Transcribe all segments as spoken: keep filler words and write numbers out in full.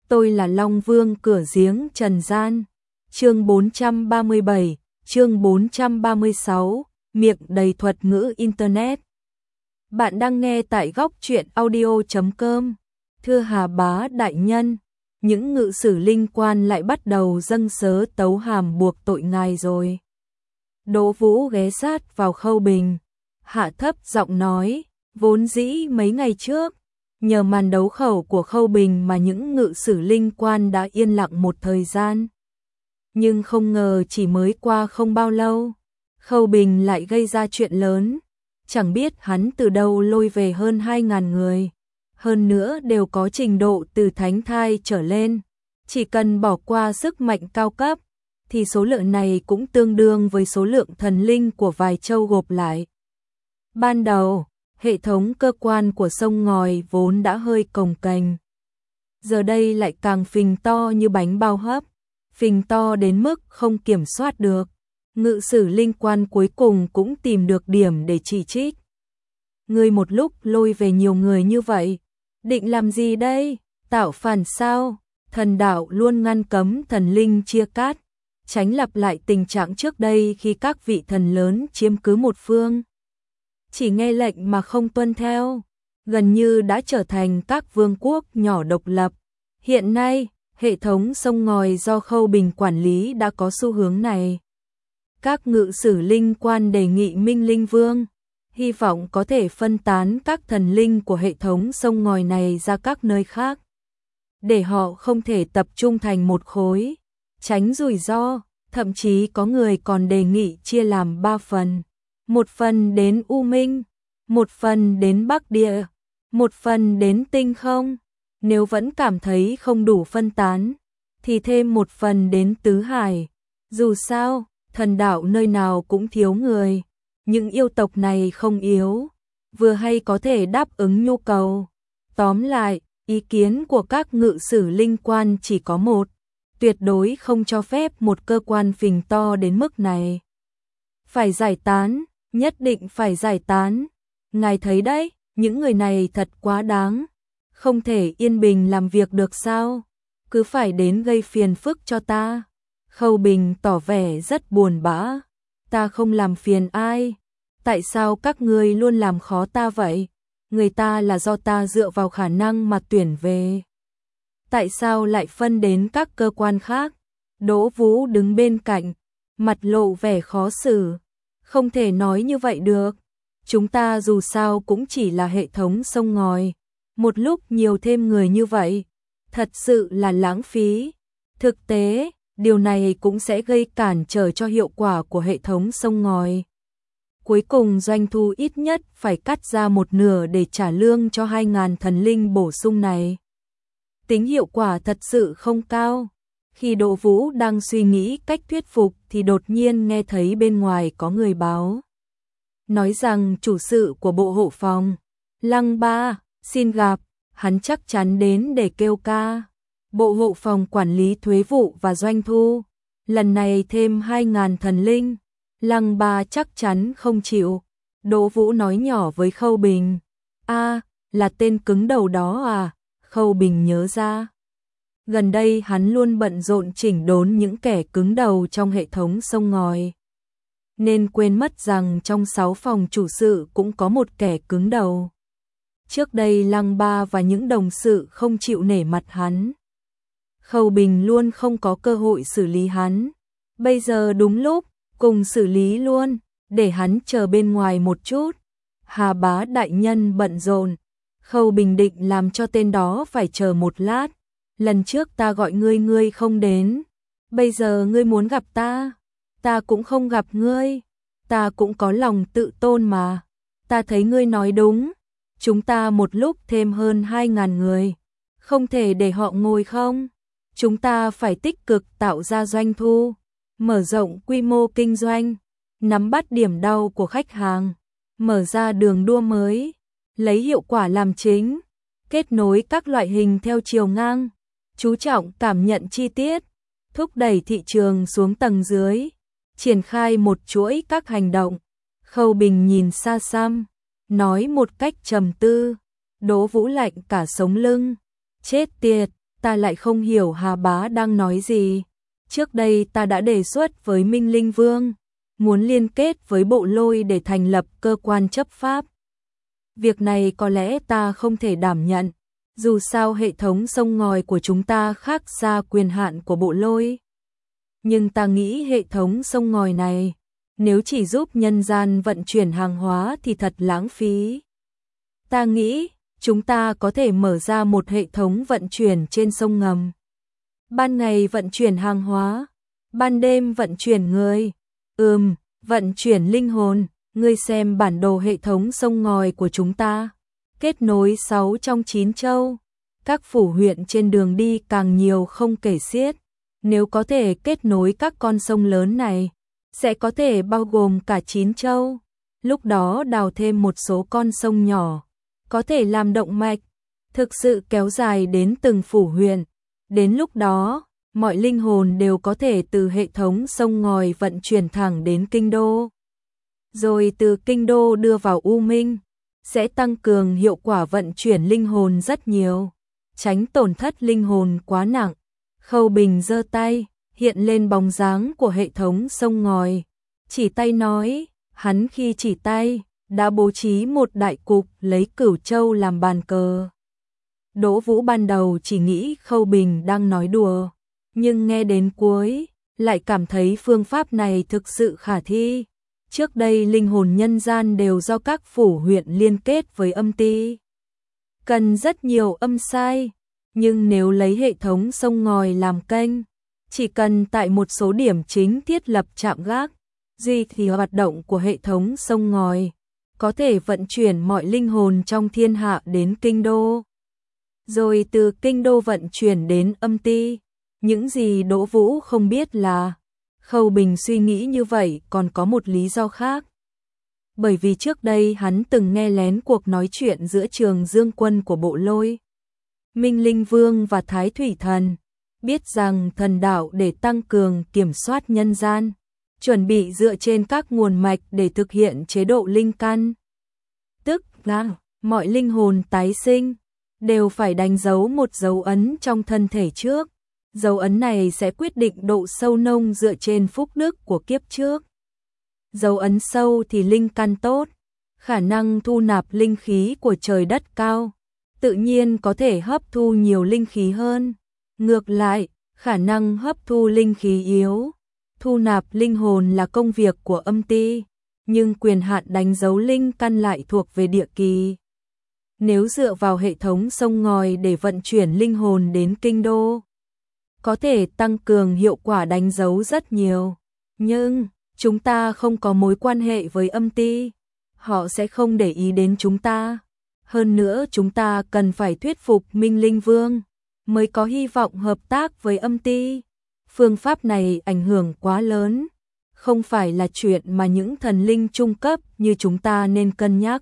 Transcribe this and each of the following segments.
tôi là Long Vương cửa giếng trần gian. Chương bốn trăm ba mươi bảy, chương bốn trăm ba mươi sáu, miệng đầy thuật ngữ internet. Bạn đang nghe tại góc truyện audio chấm com. Thưa Hà Bá đại nhân, những ngự sử linh quan lại bắt đầu dâng sớ tấu hàm buộc tội ngài rồi. Đỗ Vũ ghé sát vào Khâu Bình, hạ thấp giọng nói, vốn dĩ mấy ngày trước, nhờ màn đấu khẩu của Khâu Bình mà những ngự sử linh quan đã yên lặng một thời gian. Nhưng không ngờ chỉ mới qua không bao lâu, Khâu Bình lại gây ra chuyện lớn, chẳng biết hắn từ đâu lôi về hơn hai ngàn người, hơn nữa đều có trình độ từ thánh thai trở lên, chỉ cần bỏ qua sức mạnh cao cấp, thì số lượng này cũng tương đương với số lượng thần linh của vài châu gộp lại. Ban đầu, hệ thống cơ quan của sông ngòi vốn đã hơi cồng kềnh, giờ đây lại càng phình to như bánh bao hấp, phình to đến mức không kiểm soát được. Ngự sử linh quan cuối cùng cũng tìm được điểm để chỉ trích. Ngươi một lúc lôi về nhiều người như vậy, định làm gì đây? Tạo phản sao? Thần đạo luôn ngăn cấm thần linh chia cát, tránh lặp lại tình trạng trước đây khi các vị thần lớn chiếm cứ một phương, chỉ nghe lệnh mà không tuân theo, gần như đã trở thành các vương quốc nhỏ độc lập. Hiện nay, hệ thống sông ngòi do Khâu Bình quản lý đã có xu hướng này. Các ngự sử linh quan đề nghị Minh Linh Vương, hy vọng có thể phân tán các thần linh của hệ thống sông ngòi này ra các nơi khác, để họ không thể tập trung thành một khối, tránh rủi ro. Thậm chí có người còn đề nghị chia làm ba phần, một phần đến U Minh, một phần đến Bắc Địa, một phần đến Tinh Không. Nếu vẫn cảm thấy không đủ phân tán, thì thêm một phần đến Tứ Hải. Dù sao, thần đạo nơi nào cũng thiếu người, những yêu tộc này không yếu, vừa hay có thể đáp ứng nhu cầu. Tóm lại, ý kiến của các ngự sử linh quan chỉ có một, tuyệt đối không cho phép một cơ quan phình to đến mức này. Phải giải tán, nhất định phải giải tán. Ngài thấy đấy, những người này thật quá đáng, không thể yên bình làm việc được sao? Cứ phải đến gây phiền phức cho ta. Khâu Bình tỏ vẻ rất buồn bã. Ta không làm phiền ai. Tại sao các ngươi luôn làm khó ta vậy? Người ta là do ta dựa vào khả năng mà tuyển về. Tại sao lại phân đến các cơ quan khác? Đỗ Vũ đứng bên cạnh, mặt lộ vẻ khó xử. Không thể nói như vậy được. Chúng ta dù sao cũng chỉ là hệ thống sông ngòi. Một lúc nhiều thêm người như vậy, thật sự là lãng phí. Thực tế, điều này cũng sẽ gây cản trở cho hiệu quả của hệ thống sông ngòi. Cuối cùng doanh thu ít nhất phải cắt ra một nửa để trả lương cho hai ngàn thần linh bổ sung này. Tính hiệu quả thật sự không cao. Khi Đỗ Vũ đang suy nghĩ cách thuyết phục thì đột nhiên nghe thấy bên ngoài có người báo, nói rằng chủ sự của bộ hộ phòng, Lăng Ba, xin gặp. Hắn chắc chắn đến để kêu ca. Bộ hộ phòng quản lý thuế vụ và doanh thu, lần này thêm hai ngàn thần linh. Lăng Ba chắc chắn không chịu. Đỗ Vũ nói nhỏ với Khâu Bình, a, là tên cứng đầu đó à? Khâu Bình nhớ ra, gần đây hắn luôn bận rộn chỉnh đốn những kẻ cứng đầu trong hệ thống sông ngòi, nên quên mất rằng trong sáu phòng chủ sự cũng có một kẻ cứng đầu. Trước đây Lăng Ba và những đồng sự không chịu nể mặt hắn, Khâu Bình luôn không có cơ hội xử lý hắn. Bây giờ đúng lúc, cùng xử lý luôn, để hắn chờ bên ngoài một chút. Hà Bá đại nhân bận rộn, Khâu Bình định làm cho tên đó phải chờ một lát. Lần trước ta gọi ngươi ngươi không đến, bây giờ ngươi muốn gặp ta, ta cũng không gặp ngươi. Ta cũng có lòng tự tôn mà. Ta thấy ngươi nói đúng, chúng ta một lúc thêm hơn hai ngàn người, không thể để họ ngồi không. Chúng ta phải tích cực tạo ra doanh thu, mở rộng quy mô kinh doanh, nắm bắt điểm đau của khách hàng, mở ra đường đua mới, lấy hiệu quả làm chính, kết nối các loại hình theo chiều ngang, chú trọng cảm nhận chi tiết, thúc đẩy thị trường xuống tầng dưới, triển khai một chuỗi các hành động. Khâu Bình nhìn xa xăm, nói một cách trầm tư. Đỗ Vũ lạnh cả sống lưng. Chết tiệt, ta lại không hiểu Hà Bá đang nói gì. Trước đây ta đã đề xuất với Minh Linh Vương, muốn liên kết với Bộ Lôi để thành lập cơ quan chấp pháp. Việc này có lẽ ta không thể đảm nhận, dù sao hệ thống sông ngòi của chúng ta khác xa quyền hạn của Bộ Lôi. Nhưng ta nghĩ hệ thống sông ngòi này, nếu chỉ giúp nhân gian vận chuyển hàng hóa thì thật lãng phí. Ta nghĩ, chúng ta có thể mở ra một hệ thống vận chuyển trên sông ngầm. Ban ngày vận chuyển hàng hóa, ban đêm vận chuyển người. Ừm, vận chuyển linh hồn, ngươi xem bản đồ hệ thống sông ngòi của chúng ta. Kết nối sáu trong chín châu. Các phủ huyện trên đường đi càng nhiều không kể xiết. Nếu có thể kết nối các con sông lớn này, sẽ có thể bao gồm cả chín châu. Lúc đó đào thêm một số con sông nhỏ, có thể làm động mạch, thực sự kéo dài đến từng phủ huyện. Đến lúc đó, mọi linh hồn đều có thể từ hệ thống sông ngòi vận chuyển thẳng đến kinh đô. Rồi từ kinh đô đưa vào U Minh, sẽ tăng cường hiệu quả vận chuyển linh hồn rất nhiều, tránh tổn thất linh hồn quá nặng. Khâu Bình giơ tay, hiện lên bóng dáng của hệ thống sông ngòi, chỉ tay nói, hắn khi chỉ tay, đã bố trí một đại cục lấy Cửu Châu làm bàn cờ. Đỗ Vũ ban đầu chỉ nghĩ Khâu Bình đang nói đùa, nhưng nghe đến cuối, lại cảm thấy phương pháp này thực sự khả thi. Trước đây linh hồn nhân gian đều do các phủ huyện liên kết với âm ty, cần rất nhiều âm sai, nhưng nếu lấy hệ thống sông ngòi làm kênh, chỉ cần tại một số điểm chính thiết lập trạm gác, duy thì hoạt động của hệ thống sông ngòi, có thể vận chuyển mọi linh hồn trong thiên hạ đến kinh đô, rồi từ kinh đô vận chuyển đến âm ty. Những gì Đỗ Vũ không biết là, Khâu Bình suy nghĩ như vậy còn có một lý do khác. Bởi vì trước đây hắn từng nghe lén cuộc nói chuyện giữa Trường Dương Quân của Bộ Lôi, Minh Linh Vương và Thái Thủy Thần, biết rằng thần đạo để tăng cường kiểm soát nhân gian, chuẩn bị dựa trên các nguồn mạch để thực hiện chế độ linh căn. Tức là mọi linh hồn tái sinh đều phải đánh dấu một dấu ấn trong thân thể trước. Dấu ấn này sẽ quyết định độ sâu nông dựa trên phúc đức của kiếp trước. Dấu ấn sâu thì linh căn tốt, khả năng thu nạp linh khí của trời đất cao, tự nhiên có thể hấp thu nhiều linh khí hơn. Ngược lại, khả năng hấp thu linh khí yếu, thu nạp linh hồn là công việc của âm ty, nhưng quyền hạn đánh dấu linh căn lại thuộc về địa kỳ. Nếu dựa vào hệ thống sông ngòi để vận chuyển linh hồn đến kinh đô, có thể tăng cường hiệu quả đánh dấu rất nhiều. Nhưng, chúng ta không có mối quan hệ với âm ty, họ sẽ không để ý đến chúng ta. Hơn nữa chúng ta cần phải thuyết phục Minh Linh Vương, mới có hy vọng hợp tác với âm ty. Phương pháp này ảnh hưởng quá lớn, không phải là chuyện mà những thần linh trung cấp như chúng ta nên cân nhắc.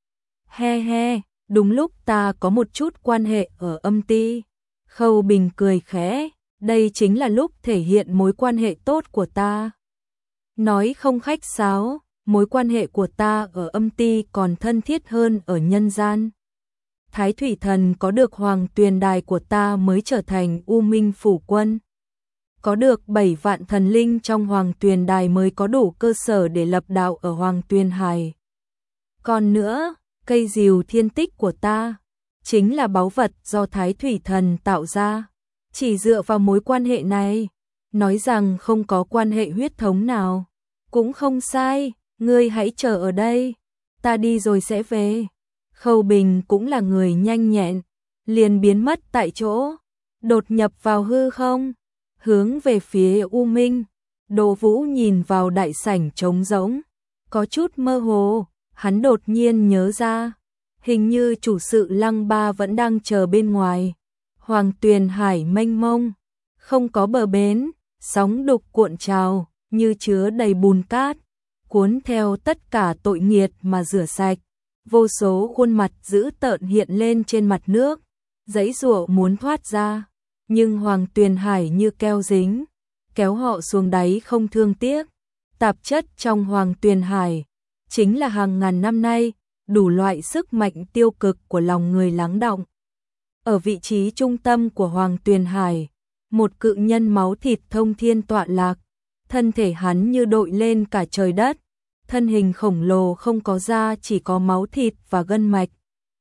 He he, đúng lúc ta có một chút quan hệ ở âm ty. Khâu Bình cười khẽ, đây chính là lúc thể hiện mối quan hệ tốt của ta. Nói không khách sáo, mối quan hệ của ta ở âm ty còn thân thiết hơn ở nhân gian. Thái Thủy Thần có được Hoàng Tuyền Đài của ta mới trở thành U Minh Phủ Quân. Có được bảy vạn thần linh trong Hoàng Tuyền Đài mới có đủ cơ sở để lập đạo ở Hoàng Tuyền Hải. Còn nữa, cây diều thiên tích của ta chính là báu vật do Thái Thủy Thần tạo ra. Chỉ dựa vào mối quan hệ này, nói rằng không có quan hệ huyết thống nào, cũng không sai, ngươi hãy chờ ở đây, ta đi rồi sẽ về. Khâu Bình cũng là người nhanh nhẹn, liền biến mất tại chỗ, đột nhập vào hư không, hướng về phía U Minh. Đỗ Vũ nhìn vào đại sảnh trống rỗng, có chút mơ hồ, hắn đột nhiên nhớ ra, hình như chủ sự Lăng Ba vẫn đang chờ bên ngoài. Hoàng Tuyền Hải mênh mông, không có bờ bến, sóng đục cuộn trào, như chứa đầy bùn cát, cuốn theo tất cả tội nghiệt mà rửa sạch. Vô số khuôn mặt dữ tợn hiện lên trên mặt nước, giãy giụa muốn thoát ra, nhưng Hoàng Tuyền Hải như keo dính, kéo họ xuống đáy không thương tiếc. Tạp chất trong Hoàng Tuyền Hải chính là hàng ngàn năm nay đủ loại sức mạnh tiêu cực của lòng người lắng đọng. Ở vị trí trung tâm của Hoàng Tuyền Hải, một cự nhân máu thịt thông thiên tọa lạc, thân thể hắn như đội lên cả trời đất, thân hình khổng lồ không có da chỉ có máu thịt và gân mạch.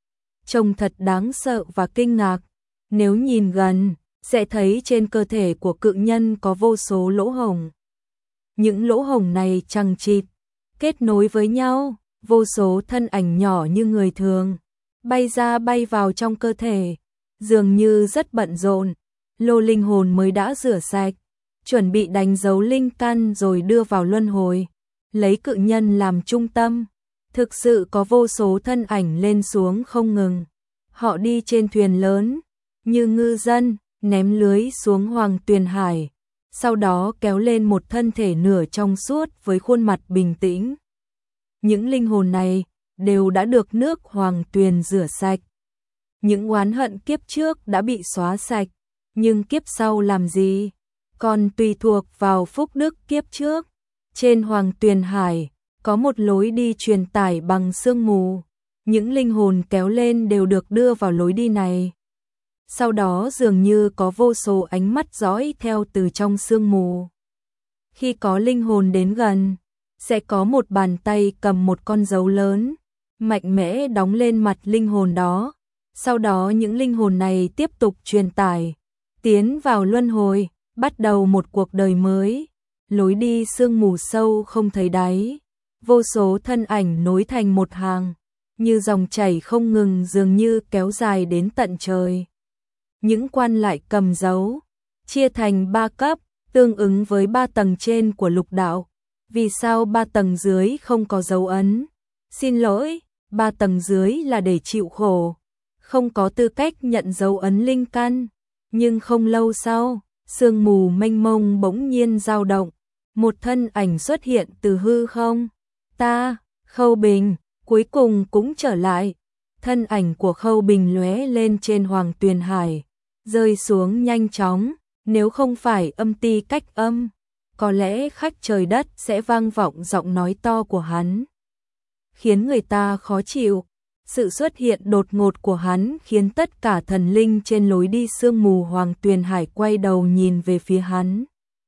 Trông thật đáng sợ và kinh ngạc, nếu nhìn gần, sẽ thấy trên cơ thể của cự nhân có vô số lỗ hổng. Những lỗ hổng này chằng chịt, kết nối với nhau, vô số thân ảnh nhỏ như người thường, bay ra bay vào trong cơ thể, dường như rất bận rộn. Lô linh hồn mới đã rửa sạch, chuẩn bị đánh dấu linh căn rồi đưa vào luân hồi, lấy cự nhân làm trung tâm. Thực sự có vô số thân ảnh lên xuống không ngừng. Họ đi trên thuyền lớn, như ngư dân, ném lưới xuống Hoàng Tuyền Hải, sau đó kéo lên một thân thể nửa trong suốt với khuôn mặt bình tĩnh. Những linh hồn này đều đã được nước Hoàng Tuyền rửa sạch. Những oán hận kiếp trước đã bị xóa sạch, nhưng kiếp sau làm gì? Còn tùy thuộc vào phúc đức kiếp trước. Trên Hoàng Tuyền Hải, có một lối đi truyền tải bằng sương mù. Những linh hồn kéo lên đều được đưa vào lối đi này. Sau đó dường như có vô số ánh mắt dõi theo từ trong sương mù. Khi có linh hồn đến gần, sẽ có một bàn tay cầm một con dấu lớn, mạnh mẽ đóng lên mặt linh hồn đó. Sau đó những linh hồn này tiếp tục truyền tải, tiến vào luân hồi, bắt đầu một cuộc đời mới. Lối đi sương mù sâu không thấy đáy, vô số thân ảnh nối thành một hàng, như dòng chảy không ngừng dường như kéo dài đến tận trời. Những quan lại cầm dấu, chia thành ba cấp, tương ứng với ba tầng trên của lục đạo. Vì sao ba tầng dưới không có dấu ấn? Xin lỗi, ba tầng dưới là để chịu khổ, không có tư cách nhận dấu ấn linh căn. Nhưng không lâu sau, sương mù mênh mông bỗng nhiên dao động, một thân ảnh xuất hiện từ hư không. Ta, Khâu Bình, cuối cùng cũng trở lại. Thân ảnh của Khâu Bình lóe lên trên Hoàng Tuyền Hải, rơi xuống nhanh chóng, nếu không phải âm ti cách âm, có lẽ khách trời đất sẽ vang vọng giọng nói to của hắn, khiến người ta khó chịu. Sự xuất hiện đột ngột của hắn khiến tất cả thần linh trên lối đi sương mù Hoàng Tuyền Hải quay đầu nhìn về phía hắn.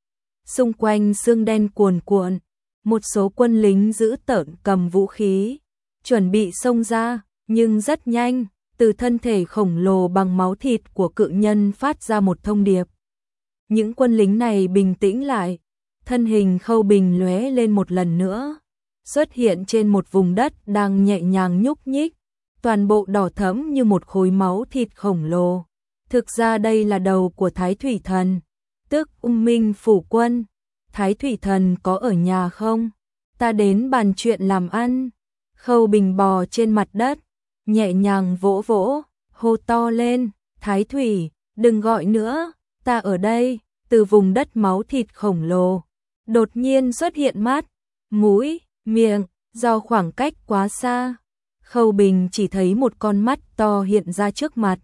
Xung quanh sương đen cuồn cuộn, một số quân lính giữ tợn cầm vũ khí, chuẩn bị xông ra, nhưng rất nhanh, từ thân thể khổng lồ bằng máu thịt của cự nhân phát ra một thông điệp. Những quân lính này bình tĩnh lại, thân hình Khâu Bình lóe lên một lần nữa, xuất hiện trên một vùng đất đang nhẹ nhàng nhúc nhích, toàn bộ đỏ thẫm như một khối máu thịt khổng lồ. Thực ra đây là đầu của Thái Thủy Thần, tức Ung Minh Phủ Quân. Thái Thủy Thần có ở nhà không? Ta đến bàn chuyện làm ăn. Khâu Bình bò trên mặt đất, nhẹ nhàng vỗ vỗ, hô to lên, Thái Thủy, đừng gọi nữa, ta ở đây. Từ vùng đất máu thịt khổng lồ, đột nhiên xuất hiện mắt, mũi, miệng, do khoảng cách quá xa. Khâu Bình chỉ thấy một con mắt to hiện ra trước mặt,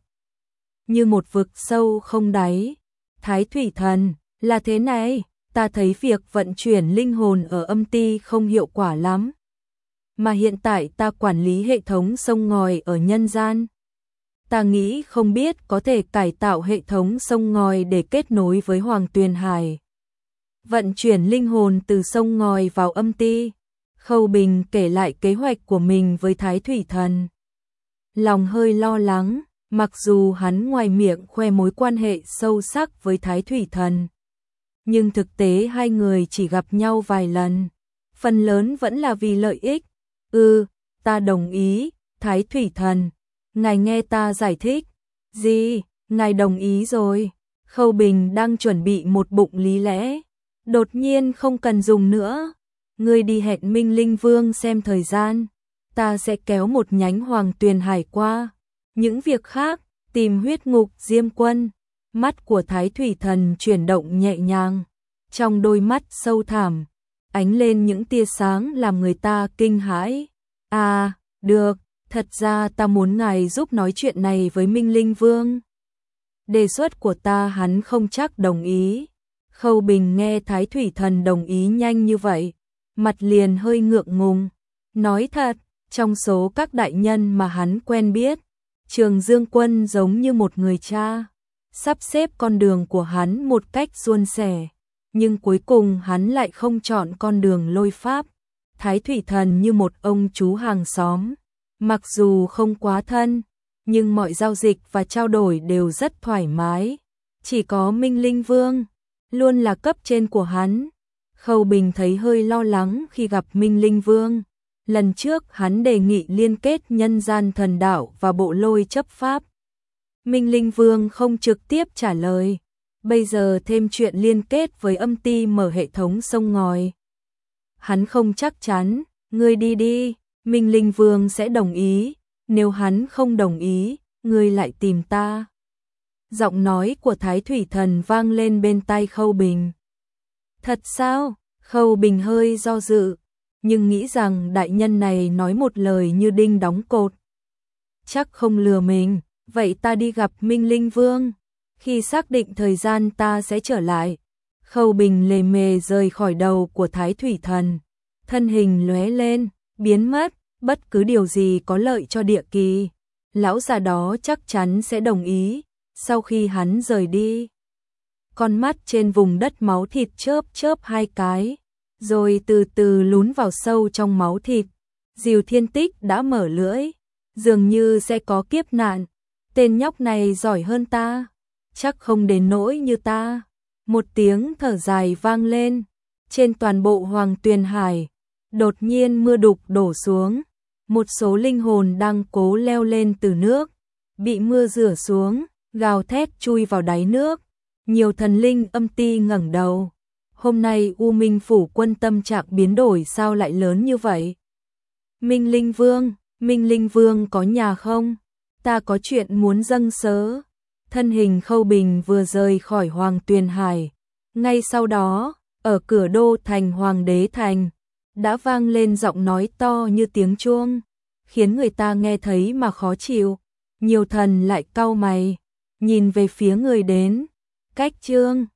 như một vực sâu không đáy. Thái Thủy Thần, là thế này, ta thấy việc vận chuyển linh hồn ở âm ti không hiệu quả lắm, mà hiện tại ta quản lý hệ thống sông ngòi ở nhân gian. Ta nghĩ không biết có thể cải tạo hệ thống sông ngòi để kết nối với Hoàng Tuyền Hải, vận chuyển linh hồn từ sông ngòi vào âm ti. Khâu Bình kể lại kế hoạch của mình với Thái Thủy Thần. Lòng hơi lo lắng, mặc dù hắn ngoài miệng khoe mối quan hệ sâu sắc với Thái Thủy Thần, nhưng thực tế hai người chỉ gặp nhau vài lần, phần lớn vẫn là vì lợi ích. Ừ, ta đồng ý, Thái Thủy Thần, ngài nghe ta giải thích. Gì, ngài đồng ý rồi? Khâu Bình đang chuẩn bị một bụng lý lẽ, đột nhiên không cần dùng nữa. Ngươi đi hẹn Minh Linh Vương xem thời gian, ta sẽ kéo một nhánh Hoàng Tuyền Hải qua. Những việc khác, tìm huyết ngục Diêm Quân. Mắt của Thái Thủy Thần chuyển động nhẹ nhàng, trong đôi mắt sâu thẳm, ánh lên những tia sáng làm người ta kinh hãi. À, được, thật ra ta muốn ngài giúp nói chuyện này với Minh Linh Vương. Đề xuất của ta hắn không chắc đồng ý. Khâu Bình nghe Thái Thủy Thần đồng ý nhanh như vậy, mặt liền hơi ngượng ngùng. Nói thật, trong số các đại nhân mà hắn quen biết, Trường Dương Quân giống như một người cha, sắp xếp con đường của hắn một cách suôn sẻ, nhưng cuối cùng hắn lại không chọn con đường lôi pháp. Thái Thủy Thần như một ông chú hàng xóm, mặc dù không quá thân, nhưng mọi giao dịch và trao đổi đều rất thoải mái. Chỉ có Minh Linh Vương luôn là cấp trên của hắn. Khâu Bình thấy hơi lo lắng khi gặp Minh Linh Vương. Lần trước hắn đề nghị liên kết nhân gian thần đạo và bộ lôi chấp pháp. Minh Linh Vương không trực tiếp trả lời. Bây giờ thêm chuyện liên kết với âm ty mở hệ thống sông ngòi. Hắn không chắc chắn, ngươi đi đi, Minh Linh Vương sẽ đồng ý. Nếu hắn không đồng ý, ngươi lại tìm ta. Giọng nói của Thái Thủy Thần vang lên bên tai Khâu Bình. Thật sao? Khâu Bình hơi do dự, nhưng nghĩ rằng đại nhân này nói một lời như đinh đóng cột. Chắc không lừa mình, vậy ta đi gặp Minh Linh Vương. Khi xác định thời gian ta sẽ trở lại. Khâu Bình lề mề rời khỏi đầu của Thái Thủy Thần. Thân hình lóe lên, biến mất, bất cứ điều gì có lợi cho địa kỳ. Lão già đó chắc chắn sẽ đồng ý. Sau khi hắn rời đi, con mắt trên vùng đất máu thịt chớp chớp hai cái, rồi từ từ lún vào sâu trong máu thịt. Diều Thiên Tích đã mở lưỡi, dường như sẽ có kiếp nạn. Tên nhóc này giỏi hơn ta, chắc không đến nỗi như ta. Một tiếng thở dài vang lên, trên toàn bộ Hoàng Tuyền Hải, đột nhiên mưa đục đổ xuống. Một số linh hồn đang cố leo lên từ nước, bị mưa rửa xuống, gào thét chui vào đáy nước. Nhiều thần linh âm ty ngẩng đầu. Hôm nay U Minh Phủ quân tâm trạng biến đổi sao lại lớn như vậy? Minh Linh Vương, Minh Linh Vương có nhà không? Ta có chuyện muốn dâng sớ. Thân hình Khâu Bình vừa rời khỏi Hoàng Tuyền Hải. Ngay sau đó, ở cửa đô thành Hoàng Đế Thành, đã vang lên giọng nói to như tiếng chuông, khiến người ta nghe thấy mà khó chịu. Nhiều thần lại cau mày, nhìn về phía người đến. Cách Trương